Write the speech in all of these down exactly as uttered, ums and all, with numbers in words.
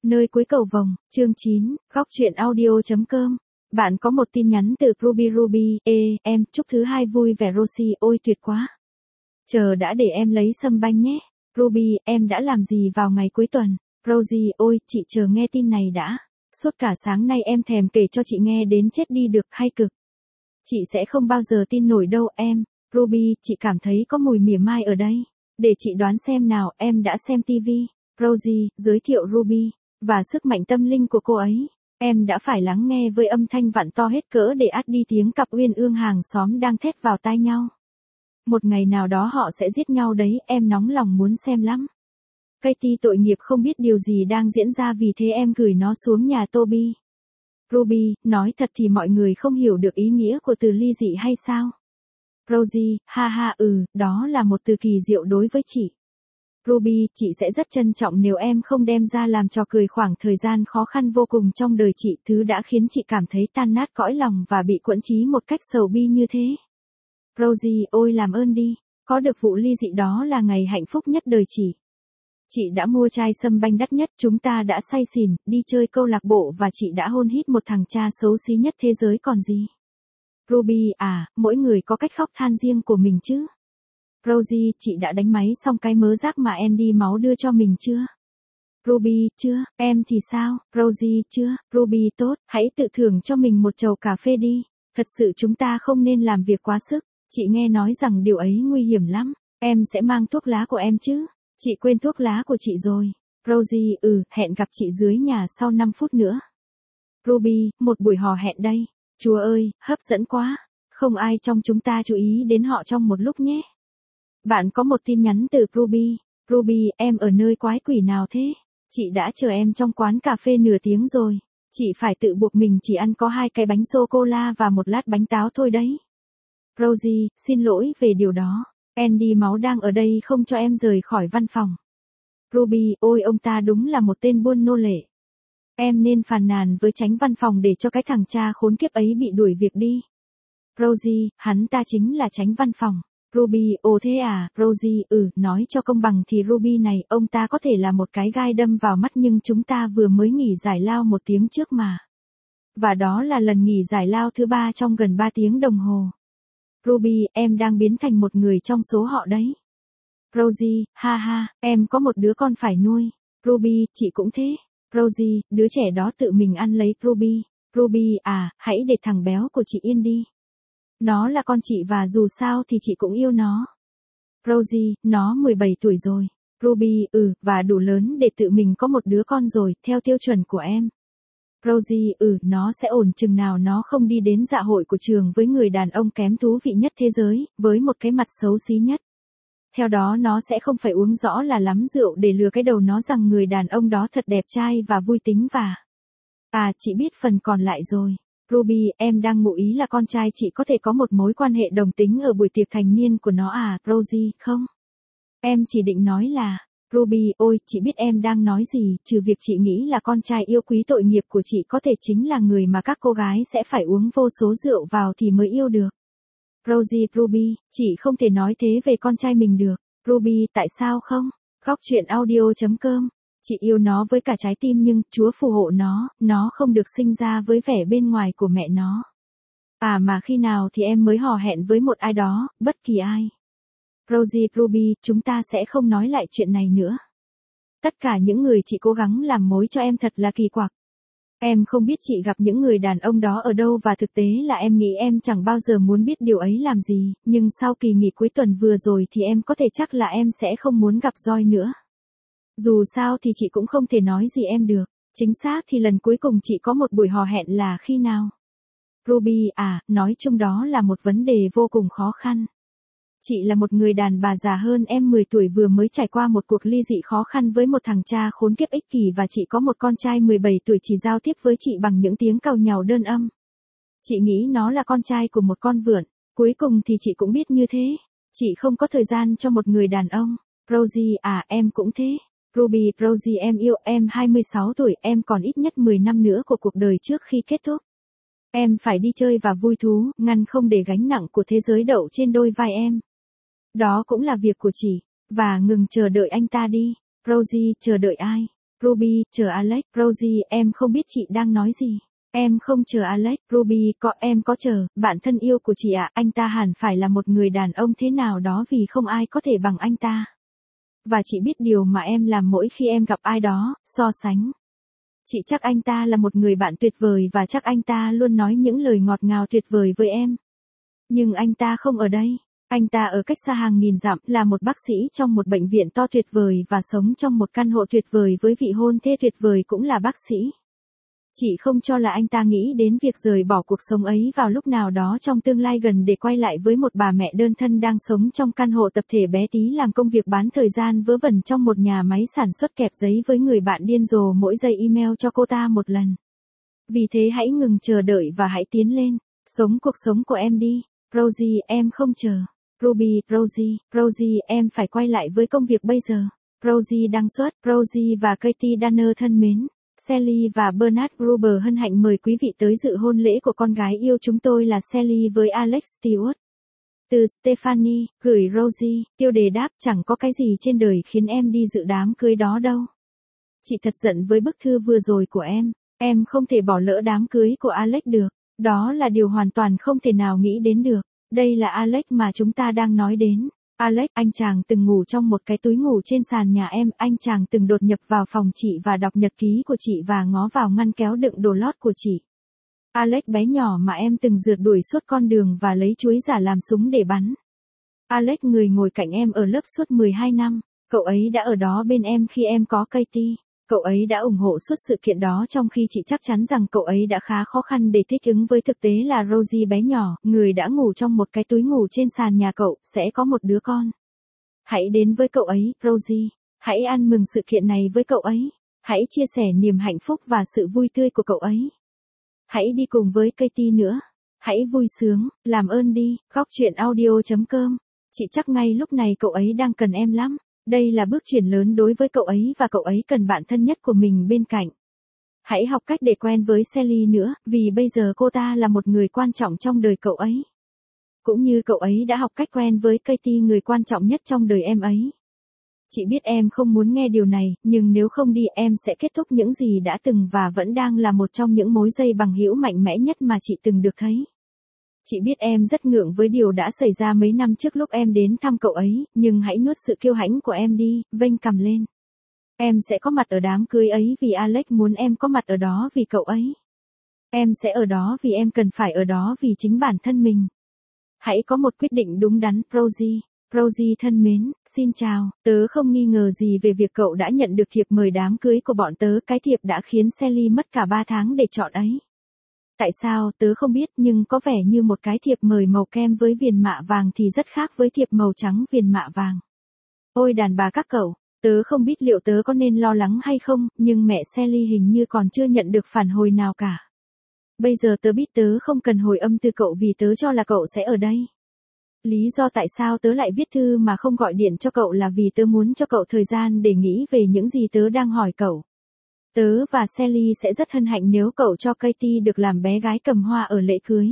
Nơi cuối cầu vồng, chương chín, góc truyện audio.com. Bạn có một tin nhắn từ Ruby Ruby, ê, em, chúc thứ hai vui vẻ Rosie, ôi tuyệt quá. Chờ đã để em lấy sâm banh nhé. Ruby, em đã làm gì vào ngày cuối tuần? Rosie, ôi, chị chờ nghe tin này đã. Suốt cả sáng nay em thèm kể cho chị nghe đến chết đi được hay cực. Chị sẽ không bao giờ tin nổi đâu em. Ruby, chị cảm thấy có mùi mỉa mai ở đây. Để chị đoán xem nào, em đã xem tivi. Rosie, giới thiệu Ruby. Và sức mạnh tâm linh của cô ấy. Em đã phải lắng nghe với âm thanh vặn to hết cỡ để át đi tiếng cặp uyên ương hàng xóm đang thét vào tai nhau. Một ngày nào đó họ sẽ giết nhau đấy, em nóng lòng muốn xem lắm. Katie tội nghiệp không biết điều gì đang diễn ra vì thế em gửi nó xuống nhà Toby. Ruby, nói thật thì mọi người không hiểu được ý nghĩa của từ ly dị hay sao? Rosie, ha ha ừ, đó là một từ kỳ diệu đối với chị. Ruby, chị sẽ rất trân trọng nếu em không đem ra làm trò cười khoảng thời gian khó khăn vô cùng trong đời chị, thứ đã khiến chị cảm thấy tan nát cõi lòng và bị quẫn trí một cách sầu bi như thế. Rosie, ôi làm ơn đi, có được vụ ly dị đó là ngày hạnh phúc nhất đời chị. Chị đã mua chai sâm banh đắt nhất, chúng ta đã say xỉn, đi chơi câu lạc bộ và chị đã hôn hít một thằng cha xấu xí nhất thế giới còn gì. Ruby, à, mỗi người có cách khóc than riêng của mình chứ. Rosie, chị đã đánh máy xong cái mớ rác mà Andy máu đưa cho mình chưa? Ruby, chưa, em thì sao? Rosie, chưa, Ruby tốt, hãy tự thưởng cho mình một chầu cà phê đi. Thật sự chúng ta không nên làm việc quá sức, chị nghe nói rằng điều ấy nguy hiểm lắm. Em sẽ mang thuốc lá của em chứ? Chị quên thuốc lá của chị rồi. Rosie, ừ, hẹn gặp chị dưới nhà sau năm phút nữa. Ruby, một buổi hò hẹn đây. Chúa ơi, hấp dẫn quá. Không ai trong chúng ta chú ý đến họ trong một lúc nhé. Bạn có một tin nhắn từ Ruby. Ruby, em ở nơi quái quỷ nào thế? Chị đã chờ em trong quán cà phê nửa tiếng rồi. Chị phải tự buộc mình chỉ ăn có hai cái bánh sô-cô-la và một lát bánh táo thôi đấy. Rosie, xin lỗi về điều đó. Andy máu đang ở đây không cho em rời khỏi văn phòng. Ruby, ôi ông ta đúng là một tên buôn nô lệ. Em nên phàn nàn với chánh văn phòng để cho cái thằng cha khốn kiếp ấy bị đuổi việc đi. Rosie, hắn ta chính là chánh văn phòng. Ruby, ồ thế à, Rosie, ừ, nói cho công bằng thì Ruby này, ông ta có thể là một cái gai đâm vào mắt nhưng chúng ta vừa mới nghỉ giải lao một tiếng trước mà. Và đó là lần nghỉ giải lao thứ ba trong gần ba tiếng đồng hồ. Ruby, em đang biến thành một người trong số họ đấy. Rosie, ha ha, em có một đứa con phải nuôi. Ruby, chị cũng thế. Rosie, đứa trẻ đó tự mình ăn lấy. Ruby, Ruby, à, hãy để thằng béo của chị yên đi. Nó là con chị và dù sao thì chị cũng yêu nó. Rosie, nó mười bảy tuổi rồi. Ruby, ừ, và đủ lớn để tự mình có một đứa con rồi, theo tiêu chuẩn của em. Rosie, ừ, nó sẽ ổn chừng nào nó không đi đến dạ hội của trường với người đàn ông kém thú vị nhất thế giới, với một cái mặt xấu xí nhất. Theo đó nó sẽ không phải uống rõ là lắm rượu để lừa cái đầu nó rằng người đàn ông đó thật đẹp trai và vui tính và... À, chị biết phần còn lại rồi. Ruby, em đang ngụ ý là con trai chị có thể có một mối quan hệ đồng tính ở buổi tiệc thành niên của nó à, Rosie, không? Em chỉ định nói là... Ruby, ôi, chị biết em đang nói gì, trừ việc chị nghĩ là con trai yêu quý tội nghiệp của chị có thể chính là người mà các cô gái sẽ phải uống vô số rượu vào thì mới yêu được. Rosie, Ruby, chị không thể nói thế về con trai mình được. Ruby, tại sao không? Góc truyện audio.com. Chị yêu nó với cả trái tim nhưng, Chúa phù hộ nó, nó không được sinh ra với vẻ bên ngoài của mẹ nó. À mà khi nào thì em mới hò hẹn với một ai đó, bất kỳ ai. Rosie, Ruby, chúng ta sẽ không nói lại chuyện này nữa. Tất cả những người chị cố gắng làm mối cho em thật là kỳ quặc. Em không biết chị gặp những người đàn ông đó ở đâu và thực tế là em nghĩ em chẳng bao giờ muốn biết điều ấy làm gì, nhưng sau kỳ nghỉ cuối tuần vừa rồi thì em có thể chắc là em sẽ không muốn gặp Joy nữa. Dù sao thì chị cũng không thể nói gì em được. Chính xác thì lần cuối cùng chị có một buổi hò hẹn là khi nào? Ruby, à, nói chung đó là một vấn đề vô cùng khó khăn. Chị là một người đàn bà già hơn em mười tuổi vừa mới trải qua một cuộc ly dị khó khăn với một thằng cha khốn kiếp ích kỷ và chị có một con trai mười bảy tuổi chỉ giao tiếp với chị bằng những tiếng càu nhàu đơn âm. Chị nghĩ nó là con trai của một con vượn. Cuối cùng thì chị cũng biết như thế. Chị không có thời gian cho một người đàn ông. Rosie, à, em cũng thế. Ruby, Rosie em yêu, em hai mươi sáu tuổi, em còn ít nhất mười năm nữa của cuộc đời trước khi kết thúc. Em phải đi chơi và vui thú, ngăn không để gánh nặng của thế giới đậu trên đôi vai em. Đó cũng là việc của chị. Và ngừng chờ đợi anh ta đi. Rosie, chờ đợi ai? Ruby, chờ Alex. Rosie, em không biết chị đang nói gì. Em không chờ Alex. Ruby, có em có chờ, bạn thân yêu của chị ạ, anh ta hẳn phải là một người đàn ông thế nào đó vì không ai có thể bằng anh ta. Và chị biết điều mà em làm mỗi khi em gặp ai đó, so sánh. Chị chắc anh ta là một người bạn tuyệt vời và chắc anh ta luôn nói những lời ngọt ngào tuyệt vời với em. Nhưng anh ta không ở đây. Anh ta ở cách xa hàng nghìn dặm, là một bác sĩ trong một bệnh viện to tuyệt vời và sống trong một căn hộ tuyệt vời với vị hôn thê tuyệt vời cũng là bác sĩ. Chị không cho là anh ta nghĩ đến việc rời bỏ cuộc sống ấy vào lúc nào đó trong tương lai gần để quay lại với một bà mẹ đơn thân đang sống trong căn hộ tập thể bé tí làm công việc bán thời gian vớ vẩn trong một nhà máy sản xuất kẹp giấy với người bạn điên rồ mỗi giây email cho cô ta một lần. Vì thế hãy ngừng chờ đợi và hãy tiến lên. Sống cuộc sống của em đi. Rosie, em không chờ. Ruby, Rosie, Rosie, em phải quay lại với công việc bây giờ. Rosie đăng xuất. Rosie và Katie Danner thân mến. Sally và Bernard Gruber hân hạnh mời quý vị tới dự hôn lễ của con gái yêu chúng tôi là Sally với Alex Stewart. Từ Stephanie, gửi Rosie, tiêu đề đáp chẳng có cái gì trên đời khiến em đi dự đám cưới đó đâu. Chị thật giận với bức thư vừa rồi của em, em không thể bỏ lỡ đám cưới của Alex được, đó là điều hoàn toàn không thể nào nghĩ đến được, đây là Alex mà chúng ta đang nói đến. Alex, anh chàng từng ngủ trong một cái túi ngủ trên sàn nhà em, anh chàng từng đột nhập vào phòng chị và đọc nhật ký của chị và ngó vào ngăn kéo đựng đồ lót của chị. Alex bé nhỏ mà em từng rượt đuổi suốt con đường và lấy chuối giả làm súng để bắn. Alex người ngồi cạnh em ở lớp suốt mười hai năm, cậu ấy đã ở đó bên em khi em có Katie. Cậu ấy đã ủng hộ suốt sự kiện đó trong khi chị chắc chắn rằng cậu ấy đã khá khó khăn để thích ứng với thực tế là Rosie bé nhỏ, người đã ngủ trong một cái túi ngủ trên sàn nhà cậu, sẽ có một đứa con. Hãy đến với cậu ấy, Rosie. Hãy ăn mừng sự kiện này với cậu ấy. Hãy chia sẻ niềm hạnh phúc và sự vui tươi của cậu ấy. Hãy đi cùng với Katie nữa. Hãy vui sướng, làm ơn đi, góc chuyện audio chấm com. Chị chắc ngay lúc này cậu ấy đang cần em lắm. Đây là bước chuyển lớn đối với cậu ấy và cậu ấy cần bạn thân nhất của mình bên cạnh. Hãy học cách để quen với Sally nữa, vì bây giờ cô ta là một người quan trọng trong đời cậu ấy. Cũng như cậu ấy đã học cách quen với Katie, người quan trọng nhất trong đời em ấy. Chị biết em không muốn nghe điều này, nhưng nếu không đi em sẽ kết thúc những gì đã từng và vẫn đang là một trong những mối dây bằng hữu mạnh mẽ nhất mà chị từng được thấy. Chị biết em rất ngượng với điều đã xảy ra mấy năm trước lúc em đến thăm cậu ấy, nhưng hãy nuốt sự kiêu hãnh của em đi, vênh cằm lên. Em sẽ có mặt ở đám cưới ấy vì Alex muốn em có mặt ở đó vì cậu ấy. Em sẽ ở đó vì em cần phải ở đó vì chính bản thân mình. Hãy có một quyết định đúng đắn, Rosie. Rosie thân mến, xin chào, tớ không nghi ngờ gì về việc cậu đã nhận được thiệp mời đám cưới của bọn tớ, cái thiệp đã khiến Sally mất cả ba tháng để chọn ấy. Tại sao, tớ không biết, nhưng có vẻ như một cái thiệp mời màu kem với viền mạ vàng thì rất khác với thiệp màu trắng viền mạ vàng. Ôi đàn bà các cậu, tớ không biết liệu tớ có nên lo lắng hay không, nhưng mẹ Sally hình như còn chưa nhận được phản hồi nào cả. Bây giờ tớ biết tớ không cần hồi âm từ cậu vì tớ cho là cậu sẽ ở đây. Lý do tại sao tớ lại viết thư mà không gọi điện cho cậu là vì tớ muốn cho cậu thời gian để nghĩ về những gì tớ đang hỏi cậu. Tớ và Sally sẽ rất hân hạnh nếu cậu cho Katie được làm bé gái cầm hoa ở lễ cưới.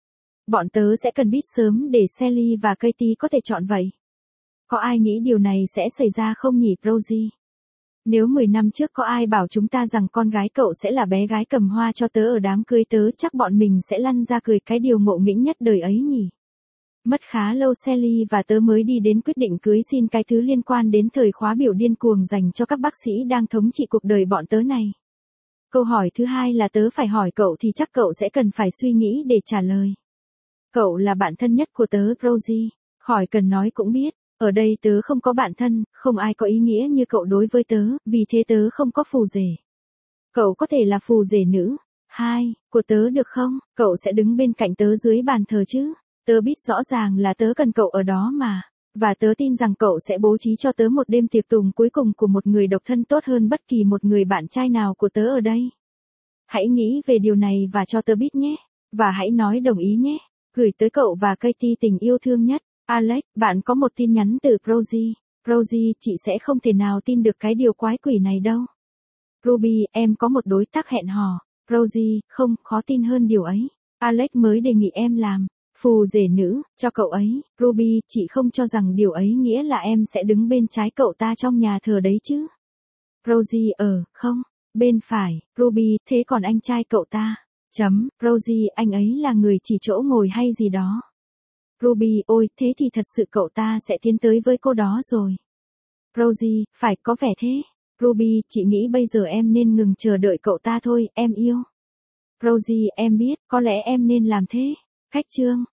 Bọn tớ sẽ cần biết sớm để Sally và Katie có thể chọn vậy. Có ai nghĩ điều này sẽ xảy ra không nhỉ, Rosie? Nếu mười năm trước có ai bảo chúng ta rằng con gái cậu sẽ là bé gái cầm hoa cho tớ ở đám cưới tớ, chắc bọn mình sẽ lăn ra cười cái điều ngộ nghĩnh nhất đời ấy nhỉ. Mất khá lâu Sally và tớ mới đi đến quyết định cưới xin cái thứ liên quan đến thời khóa biểu điên cuồng dành cho các bác sĩ đang thống trị cuộc đời bọn tớ này. Câu hỏi thứ hai là tớ phải hỏi cậu thì chắc cậu sẽ cần phải suy nghĩ để trả lời. Cậu là bạn thân nhất của tớ, Rosie. Khỏi cần nói cũng biết, ở đây tớ không có bạn thân, không ai có ý nghĩa như cậu đối với tớ, vì thế tớ không có phù rể. Cậu có thể là phù rể nữ, hai, của tớ được không? Cậu sẽ đứng bên cạnh tớ dưới bàn thờ chứ? Tớ biết rõ ràng là tớ cần cậu ở đó mà, và tớ tin rằng cậu sẽ bố trí cho tớ một đêm tiệc tùng cuối cùng của một người độc thân tốt hơn bất kỳ một người bạn trai nào của tớ ở đây. Hãy nghĩ về điều này và cho tớ biết nhé, và hãy nói đồng ý nhé. Gửi tới cậu và Katie tình yêu thương nhất. Alex, bạn có một tin nhắn từ Rosie. Rosie, chị sẽ không thể nào tin được cái điều quái quỷ này đâu. Ruby, em có một đối tác hẹn hò. Rosie, không, khó tin hơn điều ấy. Alex mới đề nghị em làm phù rể nữ cho cậu ấy. Ruby, chị không cho rằng điều ấy nghĩa là em sẽ đứng bên trái cậu ta trong nhà thờ đấy chứ. Rosie ở, không, bên phải, Ruby, thế còn anh trai cậu ta? Chấm, Rosie, anh ấy là người chỉ chỗ ngồi hay gì đó. Ruby, ôi, thế thì thật sự cậu ta sẽ tiến tới với cô đó rồi. Rosie, phải, có vẻ thế. Ruby, chị nghĩ bây giờ em nên ngừng chờ đợi cậu ta thôi, em yêu. Rosie, em biết, có lẽ em nên làm thế. Khách trương.